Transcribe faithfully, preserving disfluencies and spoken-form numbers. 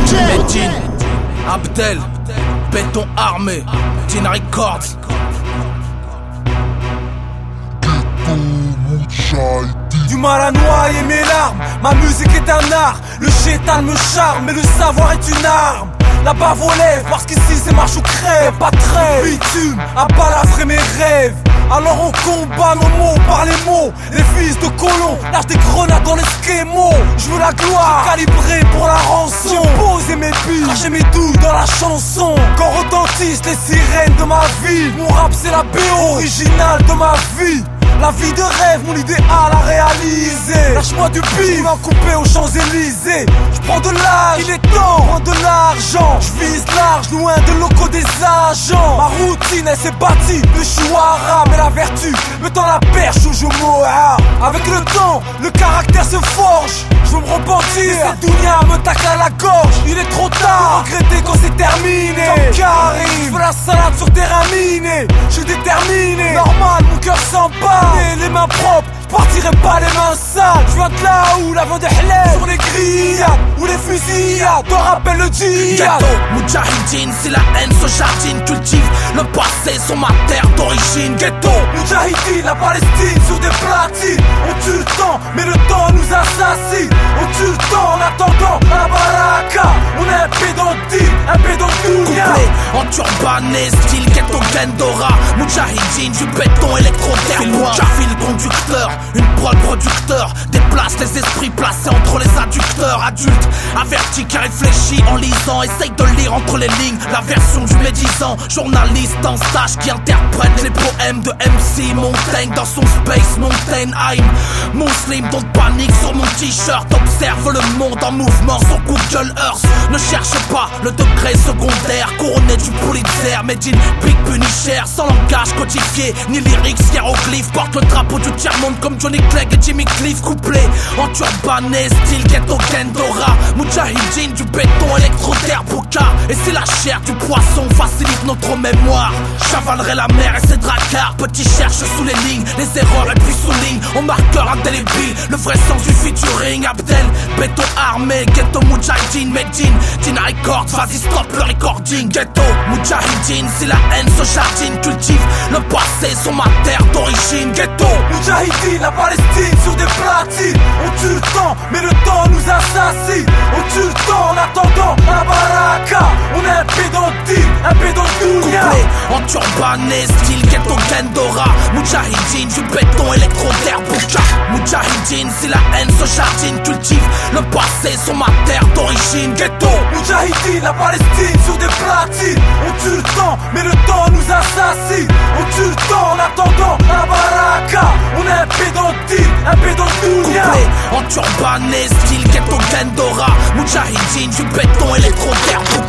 Medine, Abdel, béton armé, Dina Records. Du mal à noyer mes larmes, ma musique est un art. Le chétan me charme, mais le savoir est une arme. La bave aux lèvres, parce qu'ici c'est marche ou crève. Pas de trêve, bitume, à balafrer mes rêves. Alors on combat nos mots par les mots. Les fils de colons lâchent des grenades dans les schémos. Je veux la gloire, calibrée pour la rançon. J'ai posé mes billes, craché mes douilles dans la chanson. Quand retentissent les sirènes de ma vie. Mon rap c'est la B O originale de ma vie. La vie de rêve, mon idéal à réaliser. Lâche-moi du bif, un coupé aux Champs-Élysées. Je prends de l'âge, il est temps, prends de l'argent. Je vise large, loin de locaux des agents. Ma routine elle s'est bâtie de chouara. Mais la vertu me tend la perche où je mourrai. Avec le temps, le caractère se forge. Je veux me repentir, cette dounia me tacle à la gorge. Il est trop tard, regretter quand c'est terminé. Comme Karim, je veux la salade sur terrain miné. Je suis déterminé, normal, mon cœur s'emballe. Les mains propres, je partirai pas les mains sales. Je viens de là où la vente est halal. Sur les grillades, où les fusillades te rappellent le djihad. Ghetto, Moudjahidine, si la haine se jardine, cultive le passé sur ma terre d'origine. Ghetto, Moudjahidine, la Palestine sur des platines. On tue le temps, mais le temps nous assassine. On tue le temps en attendant la baraka. On est un pied dans le deal, un pied dans le dounia. couplé en turbané, style ghetto Gendora. Moudjahidine, du béton électro-terre. Fil conducteur, une prod producteur. Déplace les esprits placés entre les adducteurs. Adultes, avertis qui réfléchit en lisant. Essaye de lire entre les lignes la version du médisant. Journaliste en stage qui interprète les poèmes de M C Montaigne dans son space Montaigne. Muslim, don't panique sur mon t-shirt. Observe le monde en mouvement sur Google Earth. Ne cherche pas le degré secondaire. Couronné du Pulitzer, made in Big Punisher. Sans langage codifié, ni lyrics hiéroglyphes. Porte le drapeau du tiers-monde comme Johnny Clegg et Jimmy Cliff. Couplé en turbané, style ghetto Gendora. Moudjahidine, du béton électro-terre Boca. Et si la chair du poisson facilite notre mémoire, j'avalerai la mer et ses dracars. Petit cherche sous les lignes, les erreurs et puis souligne au marqueur indélébile le vrai sens du featuring. Abdel, béton armé, ghetto Moudjahidine, Medine, Dina Records, vas-y stop le recording. Ghetto Moudjahidine, si la haine se jardine, cultive le passé sur ma terre d'origine. Ghetto Moudjahidine, la Palestine sur des platines. On tue le temps, mais le temps nous assassine. On tue le temps en attendant la baraka. On est un pied dans le deal, un pied dans le dounia. couplé en turbané, style ghetto Gendora. Moudjahidine, du béton électro-terre Boca. Moudjahidine, si la haine se jardine, cultive le passé sur ma terre d'origine. Ghetto Moudjahidine, la Palestine sur des platines. On tue le temps, mais le temps nous assassine. On tue le temps en attendant la baraka. On est un pied dans le deal, un pied dans le dounia. couplé en turbané, style ghetto Gendora. Moudjahidine, du béton électro-terre Boca.